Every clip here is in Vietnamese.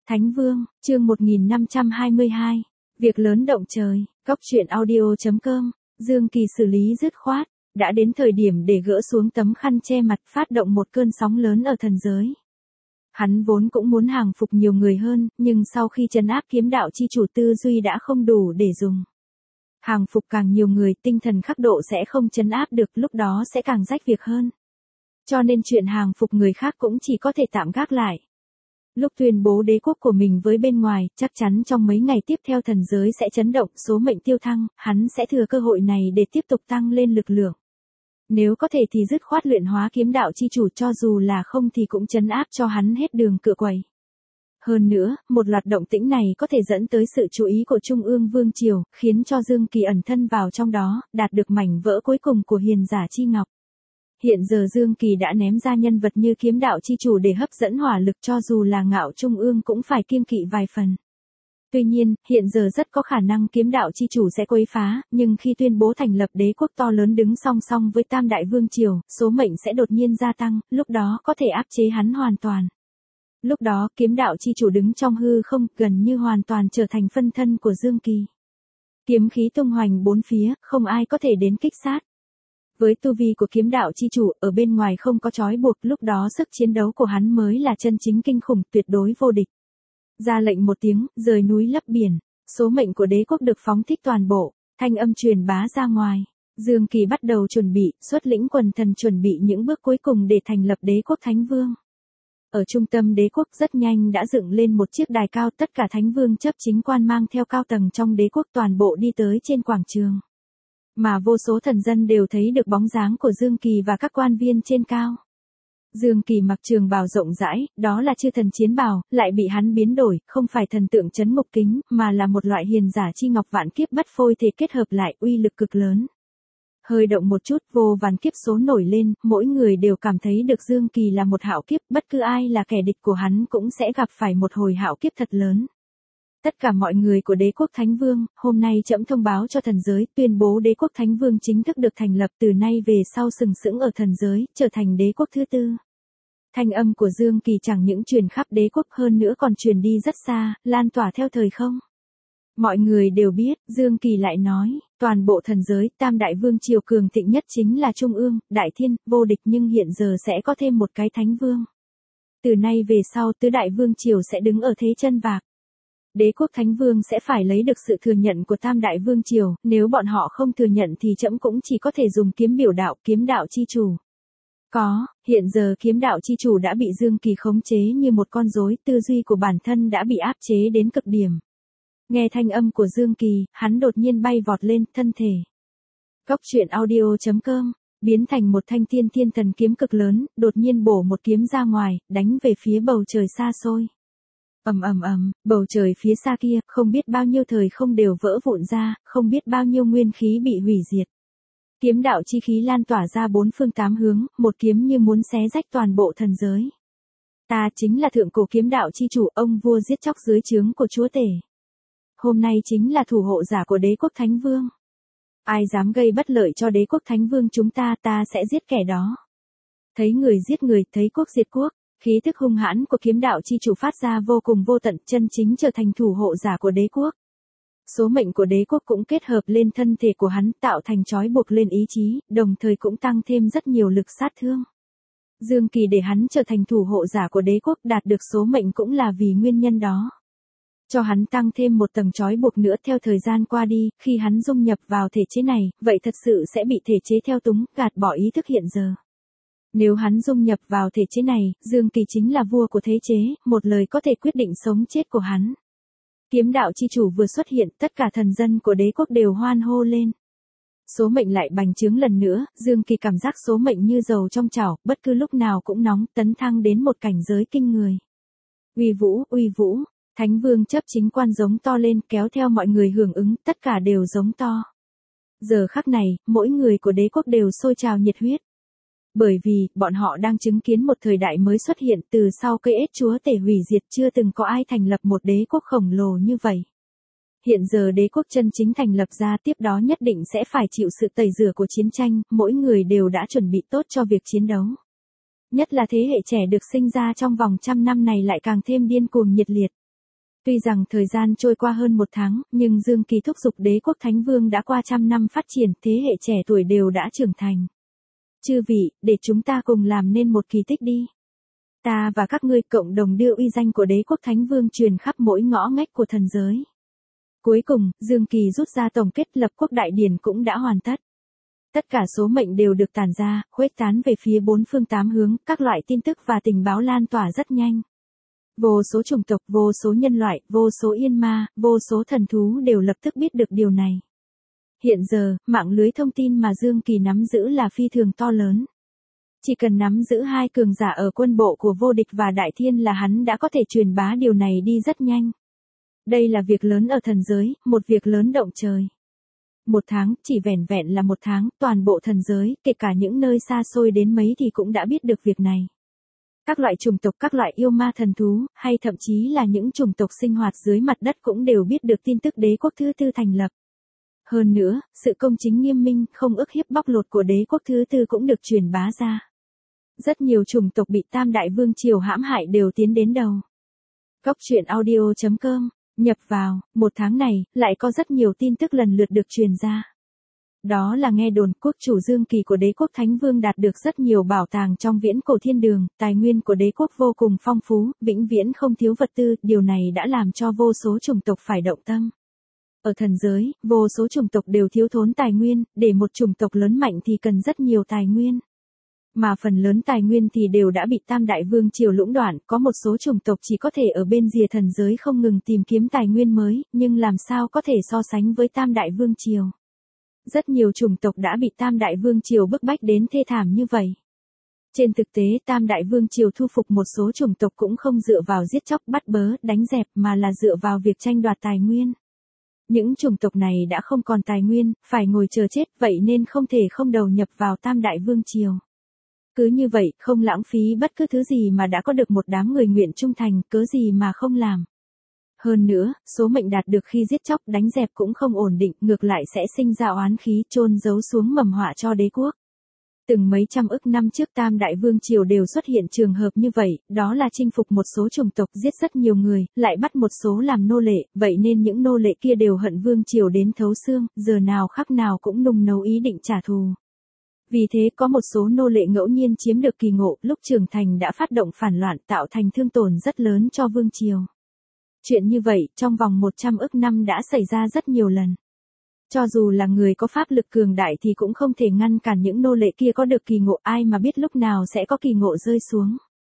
Thánh Vương, chương 1522. Việc lớn động trời, Cóc truyện audio.com, Dương Kỳ xử lý dứt khoát, đã đến thời điểm để gỡ xuống tấm khăn che mặt phát động một cơn sóng lớn ở thần giới. Hắn vốn cũng muốn hàng phục nhiều người hơn, nhưng sau khi trấn áp kiếm đạo chi chủ tư duy đã không đủ để dùng. Hàng phục càng nhiều người, tinh thần khắc độ sẽ không trấn áp được, lúc đó sẽ càng rách việc hơn. Cho nên chuyện hàng phục người khác cũng chỉ có thể tạm gác lại. Lúc tuyên bố đế quốc của mình với bên ngoài, chắc chắn trong mấy ngày tiếp theo thần giới sẽ chấn động, số mệnh tiêu thăng, hắn sẽ thừa cơ hội này để tiếp tục tăng lên lực lượng. Nếu có thể thì dứt khoát luyện hóa kiếm đạo chi chủ, cho dù là không thì cũng trấn áp cho hắn hết đường cựa quậy. Hơn nữa, một loạt động tĩnh này có thể dẫn tới sự chú ý của Trung ương Vương Triều, khiến cho Dương Kỳ ẩn thân vào trong đó, đạt được mảnh vỡ cuối cùng của hiền giả chi ngọc. Hiện giờ Dương Kỳ đã ném ra nhân vật như kiếm đạo chi chủ để hấp dẫn hỏa lực, cho dù là Ngạo Trung ương cũng phải kiêng kỵ vài phần. Tuy nhiên, hiện giờ rất có khả năng kiếm đạo chi chủ sẽ quấy phá, nhưng khi tuyên bố thành lập đế quốc to lớn đứng song song với Tam Đại Vương Triều, số mệnh sẽ đột nhiên gia tăng, lúc đó có thể áp chế hắn hoàn toàn. Lúc đó, kiếm đạo chi chủ đứng trong hư không, gần như hoàn toàn trở thành phân thân của Dương Kỳ. Kiếm khí tung hoành bốn phía, không ai có thể đến kích sát. Với tu vi của kiếm đạo chi chủ, ở bên ngoài không có trói buộc, lúc đó sức chiến đấu của hắn mới là chân chính kinh khủng, tuyệt đối vô địch. Ra lệnh một tiếng, rời núi lấp biển, số mệnh của đế quốc được phóng thích toàn bộ, thanh âm truyền bá ra ngoài. Dương Kỳ bắt đầu chuẩn bị, xuất lĩnh quần thần chuẩn bị những bước cuối cùng để thành lập đế quốc Thánh Vương. Ở trung tâm đế quốc rất nhanh đã dựng lên một chiếc đài cao, tất cả Thánh Vương chấp chính quan mang theo cao tầng trong đế quốc toàn bộ đi tới trên quảng trường. Mà vô số thần dân đều thấy được bóng dáng của Dương Kỳ và các quan viên trên cao. Dương Kỳ mặc trường bào rộng rãi, đó là chư thần chiến bào, lại bị hắn biến đổi, không phải thần tượng trấn ngục kính, mà là một loại hiền giả chi ngọc vạn kiếp bất phôi thể kết hợp lại, uy lực cực lớn. Hơi động một chút, vô vàn kiếp số nổi lên, mỗi người đều cảm thấy được Dương Kỳ là một hạo kiếp, bất cứ ai là kẻ địch của hắn cũng sẽ gặp phải một hồi hạo kiếp thật lớn. Tất cả mọi người của đế quốc Thánh Vương, hôm nay trẫm thông báo cho thần giới, tuyên bố đế quốc Thánh Vương chính thức được thành lập, từ nay về sau sừng sững ở thần giới, trở thành đế quốc thứ tư. Thanh âm của Dương Kỳ chẳng những truyền khắp đế quốc, hơn nữa còn truyền đi rất xa, lan tỏa theo thời không. Mọi người đều biết, Dương Kỳ lại nói, toàn bộ thần giới, Tam Đại Vương Triều cường thịnh nhất chính là Trung ương, Đại Thiên, vô địch, nhưng hiện giờ sẽ có thêm một cái Thánh Vương. Từ nay về sau tứ Đại Vương Triều sẽ đứng ở thế chân vạc. Đế quốc Thánh Vương sẽ phải lấy được sự thừa nhận của Tam Đại Vương Triều, nếu bọn họ không thừa nhận thì trẫm cũng chỉ có thể dùng kiếm biểu đạo, kiếm đạo chi chủ. Hiện giờ kiếm đạo chi chủ đã bị Dương Kỳ khống chế như một con rối, tư duy của bản thân đã bị áp chế đến cực điểm. Nghe thanh âm của Dương Kỳ, hắn đột nhiên bay vọt lên, thân thể. Cóc truyện audio.com, biến thành một thanh thiên thần kiếm cực lớn, đột nhiên bổ một kiếm ra ngoài, đánh về phía bầu trời xa xôi. Bầu trời phía xa kia, không biết bao nhiêu thời không đều vỡ vụn ra, không biết bao nhiêu nguyên khí bị hủy diệt. Kiếm đạo chi khí lan tỏa ra bốn phương tám hướng, một kiếm như muốn xé rách toàn bộ thần giới. Ta chính là thượng cổ kiếm đạo chi chủ, ông vua giết chóc dưới trướng của chúa tể. Hôm nay chính là thủ hộ giả của đế quốc Thánh Vương. Ai dám gây bất lợi cho đế quốc Thánh Vương chúng ta, ta sẽ giết kẻ đó. Thấy người giết người, thấy quốc diệt quốc. Khí thức hung hãn của kiếm đạo chi chủ phát ra vô cùng vô tận, chân chính trở thành thủ hộ giả của đế quốc. Số mệnh của đế quốc cũng kết hợp lên thân thể của hắn, tạo thành trói buộc lên ý chí, đồng thời cũng tăng thêm rất nhiều lực sát thương. Dương Kỳ để hắn trở thành thủ hộ giả của đế quốc, đạt được số mệnh cũng là vì nguyên nhân đó. Cho hắn tăng thêm một tầng trói buộc nữa. Theo thời gian qua đi, khi hắn dung nhập vào thể chế này, vậy thật sự sẽ bị thể chế theo túng, gạt bỏ ý thức hiện giờ. Nếu hắn dung nhập vào thể chế này, Dương Kỳ chính là vua của thế chế, một lời có thể quyết định sống chết của hắn. Kiếm đạo chi chủ vừa xuất hiện, tất cả thần dân của đế quốc đều hoan hô lên. Số mệnh lại bành trướng lần nữa, Dương Kỳ cảm giác số mệnh như dầu trong chảo, bất cứ lúc nào cũng nóng, tấn thăng đến một cảnh giới kinh người. Uy vũ, Thánh Vương chấp chính quan giống to lên, kéo theo mọi người hưởng ứng, tất cả đều giống to. Giờ khắc này, mỗi người của đế quốc đều sôi trào nhiệt huyết. Bởi vì, bọn họ đang chứng kiến một thời đại mới xuất hiện, từ sau cây ết chúa tể hủy diệt chưa từng có ai thành lập một đế quốc khổng lồ như vậy. Hiện giờ đế quốc chân chính thành lập ra, tiếp đó nhất định sẽ phải chịu sự tẩy rửa của chiến tranh, mỗi người đều đã chuẩn bị tốt cho việc chiến đấu. Nhất là thế hệ trẻ được sinh ra trong vòng trăm năm này lại càng thêm điên cuồng nhiệt liệt. Tuy rằng thời gian trôi qua hơn một tháng, nhưng Dương Kỳ thúc giục Đế quốc Thánh Vương đã qua trăm năm phát triển, thế hệ trẻ tuổi đều đã trưởng thành. Chư vị, để chúng ta cùng làm nên một kỳ tích đi. Ta và các ngươi cộng đồng đưa uy danh của Đế quốc Thánh Vương truyền khắp mỗi ngõ ngách của thần giới. Cuối cùng, Dương Kỳ rút ra tổng kết lập quốc đại điển cũng đã hoàn tất. Tất cả số mệnh đều được tản ra, khuếch tán về phía bốn phương tám hướng, các loại tin tức và tình báo lan tỏa rất nhanh. Vô số chủng tộc, vô số nhân loại, vô số yên ma, vô số thần thú đều lập tức biết được điều này. Hiện giờ, mạng lưới thông tin mà Dương Kỳ nắm giữ là phi thường to lớn. Chỉ cần nắm giữ hai cường giả ở quân bộ của vô địch và đại thiên là hắn đã có thể truyền bá điều này đi rất nhanh. Đây là việc lớn ở thần giới, một việc lớn động trời. Một tháng, chỉ vẻn vẹn là một tháng, toàn bộ thần giới, kể cả những nơi xa xôi đến mấy thì cũng đã biết được việc này. Các loại chủng tộc, các loại yêu ma thần thú, hay thậm chí là những chủng tộc sinh hoạt dưới mặt đất cũng đều biết được tin tức Đế quốc thứ tư thành lập. Hơn nữa, sự công chính nghiêm minh, không ức hiếp bóc lột của Đế quốc thứ tư cũng được truyền bá ra. Rất nhiều chủng tộc bị Tam Đại Vương Triều hãm hại đều tiến đến đầu. Cóc truyện audio.com, nhập vào, một tháng này, lại có rất nhiều tin tức lần lượt được truyền ra. Đó là nghe đồn quốc chủ Dương Kỳ của Đế quốc Thánh Vương đạt được rất nhiều bảo tàng trong viễn cổ thiên đường, tài nguyên của đế quốc vô cùng phong phú, vĩnh viễn không thiếu vật tư, điều này đã làm cho vô số chủng tộc phải động tâm. Ở thần giới, vô số chủng tộc đều thiếu thốn tài nguyên, để một chủng tộc lớn mạnh thì cần rất nhiều tài nguyên. Mà phần lớn tài nguyên thì đều đã bị Tam Đại Vương Triều lũng đoạn, có một số chủng tộc chỉ có thể ở bên rìa thần giới không ngừng tìm kiếm tài nguyên mới, nhưng làm sao có thể so sánh với Tam Đại Vương Triều. Rất nhiều chủng tộc đã bị Tam Đại Vương Triều bức bách đến thê thảm như vậy. Trên thực tế Tam Đại Vương Triều thu phục một số chủng tộc cũng không dựa vào giết chóc bắt bớ, đánh dẹp mà là dựa vào việc tranh đoạt tài nguyên. Những chủng tộc này đã không còn tài nguyên, phải ngồi chờ chết, vậy nên không thể không đầu nhập vào Tam Đại Vương Triều. Cứ như vậy, không lãng phí bất cứ thứ gì mà đã có được một đám người nguyện trung thành, cớ gì mà không làm. Hơn nữa, số mệnh đạt được khi giết chóc đánh dẹp cũng không ổn định, ngược lại sẽ sinh ra oán khí chôn giấu xuống mầm họa cho đế quốc. Từng mấy trăm ức năm trước Tam Đại Vương Triều đều xuất hiện trường hợp như vậy, đó là chinh phục một số chủng tộc giết rất nhiều người, lại bắt một số làm nô lệ, vậy nên những nô lệ kia đều hận Vương Triều đến thấu xương, giờ nào khắc nào cũng nung nấu ý định trả thù. Vì thế có một số nô lệ ngẫu nhiên chiếm được kỳ ngộ, lúc trưởng thành đã phát động phản loạn tạo thành thương tổn rất lớn cho Vương Triều. Chuyện như vậy, trong vòng 100 ức năm đã xảy ra rất nhiều lần. Cho dù là người có pháp lực cường đại thì cũng không thể ngăn cản những nô lệ kia có được kỳ ngộ, ai mà biết lúc nào sẽ có kỳ ngộ rơi xuống.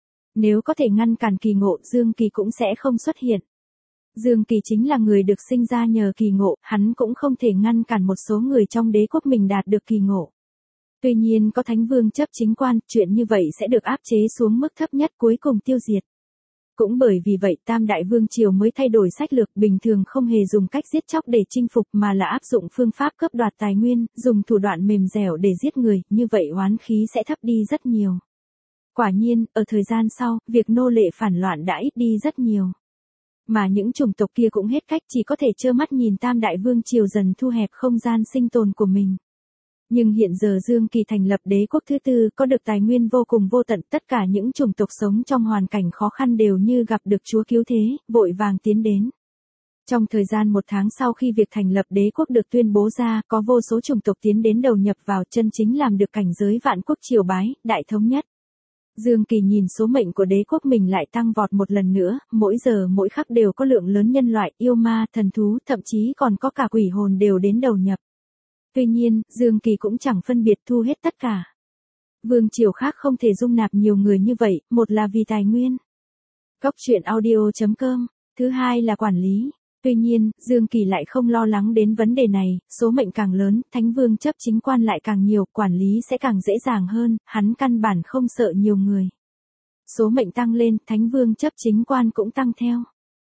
Nếu có thể ngăn cản kỳ ngộ, Dương Kỳ cũng sẽ không xuất hiện. Dương Kỳ chính là người được sinh ra nhờ kỳ ngộ, hắn cũng không thể ngăn cản một số người trong đế quốc mình đạt được kỳ ngộ. Tuy nhiên có Thánh Vương chấp chính quan, chuyện như vậy sẽ được áp chế xuống mức thấp nhất cuối cùng tiêu diệt. Cũng bởi vì vậy Tam Đại Vương Triều mới thay đổi sách lược, bình thường không hề dùng cách giết chóc để chinh phục mà là áp dụng phương pháp cướp đoạt tài nguyên, dùng thủ đoạn mềm dẻo để giết người, như vậy oán khí sẽ thấp đi rất nhiều. Quả nhiên, ở thời gian sau, việc nô lệ phản loạn đã ít đi rất nhiều. Mà những chủng tộc kia cũng hết cách, chỉ có thể trơ mắt nhìn Tam Đại Vương Triều dần thu hẹp không gian sinh tồn của mình. Nhưng hiện giờ Dương Kỳ thành lập đế quốc thứ tư, có được tài nguyên vô cùng vô tận, tất cả những chủng tộc sống trong hoàn cảnh khó khăn đều như gặp được Chúa cứu thế, vội vàng tiến đến. Trong thời gian một tháng sau khi việc thành lập đế quốc được tuyên bố ra, có vô số chủng tộc tiến đến đầu nhập vào, chân chính làm được cảnh giới vạn quốc triều bái, đại thống nhất. Dương Kỳ nhìn số mệnh của đế quốc mình lại tăng vọt một lần nữa, mỗi giờ mỗi khắc đều có lượng lớn nhân loại, yêu ma, thần thú, thậm chí còn có cả quỷ hồn đều đến đầu nhập. Tuy nhiên, Dương Kỳ cũng chẳng phân biệt thu hết tất cả. Vương triều khác không thể dung nạp nhiều người như vậy, một là vì tài nguyên. Cóc truyện audio.com, thứ hai là quản lý. Tuy nhiên, Dương Kỳ lại không lo lắng đến vấn đề này, số mệnh càng lớn, Thánh Vương chấp chính quan lại càng nhiều, quản lý sẽ càng dễ dàng hơn, hắn căn bản không sợ nhiều người. Số mệnh tăng lên, Thánh Vương chấp chính quan cũng tăng theo.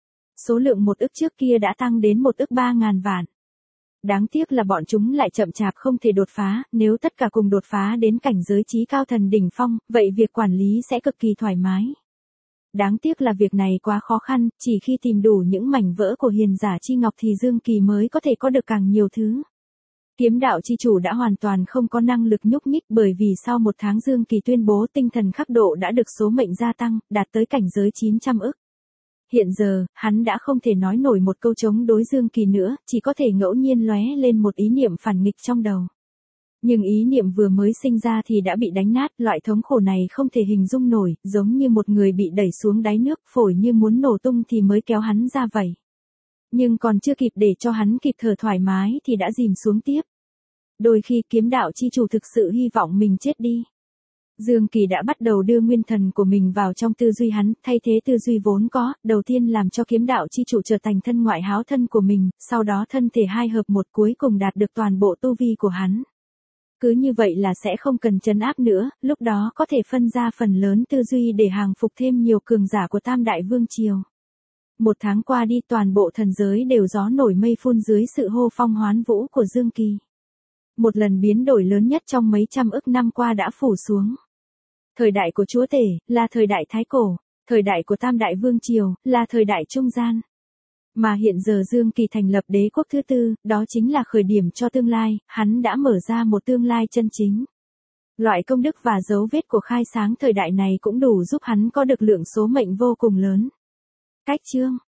Số lượng 1 ức trước kia đã tăng đến 1 ức 3.000 vạn. Đáng tiếc là bọn chúng lại chậm chạp không thể đột phá, nếu tất cả cùng đột phá đến cảnh giới chí cao thần đỉnh phong, vậy việc quản lý sẽ cực kỳ thoải mái. Đáng tiếc là việc này quá khó khăn, chỉ khi tìm đủ những mảnh vỡ của hiền giả chi ngọc thì Dương Kỳ mới có thể có được càng nhiều thứ. Kiếm đạo chi chủ đã hoàn toàn không có năng lực nhúc nhích, bởi vì sau một tháng Dương Kỳ tuyên bố tinh thần khắc độ đã được số mệnh gia tăng, đạt tới cảnh giới 900 ức. Hiện giờ, hắn đã không thể nói nổi một câu chống đối Dương Kỳ nữa, chỉ có thể ngẫu nhiên lóe lên một ý niệm phản nghịch trong đầu. Nhưng ý niệm vừa mới sinh ra thì đã bị đánh nát, loại thống khổ này không thể hình dung nổi, giống như một người bị đẩy xuống đáy nước, phổi như muốn nổ tung thì mới kéo hắn ra vậy. Nhưng còn chưa kịp để cho hắn kịp thở thoải mái thì đã dìm xuống tiếp. Đôi khi kiếm đạo chi chủ thực sự hy vọng mình chết đi. Dương Kỳ đã bắt đầu đưa nguyên thần của mình vào trong tư duy hắn, thay thế tư duy vốn có, đầu tiên làm cho kiếm đạo chi chủ trở thành thân ngoại háo thân của mình, sau đó thân thể hai hợp một cuối cùng đạt được toàn bộ tu vi của hắn. Cứ như vậy là sẽ không cần trấn áp nữa, lúc đó có thể phân ra phần lớn tư duy để hàng phục thêm nhiều cường giả của Tam Đại Vương Triều. Một tháng qua đi toàn bộ thần giới đều gió nổi mây phun dưới sự hô phong hoán vũ của Dương Kỳ. Một lần biến đổi lớn nhất trong mấy trăm ức năm qua đã phủ xuống. Thời đại của Chúa Tể, là thời đại Thái Cổ, thời đại của Tam Đại Vương Triều, là thời đại Trung Gian. Mà hiện giờ Dương Kỳ thành lập đế quốc thứ tư, đó chính là khởi điểm cho tương lai, hắn đã mở ra một tương lai chân chính. Loại công đức và dấu vết của khai sáng thời đại này cũng đủ giúp hắn có được lượng số mệnh vô cùng lớn. Cách chương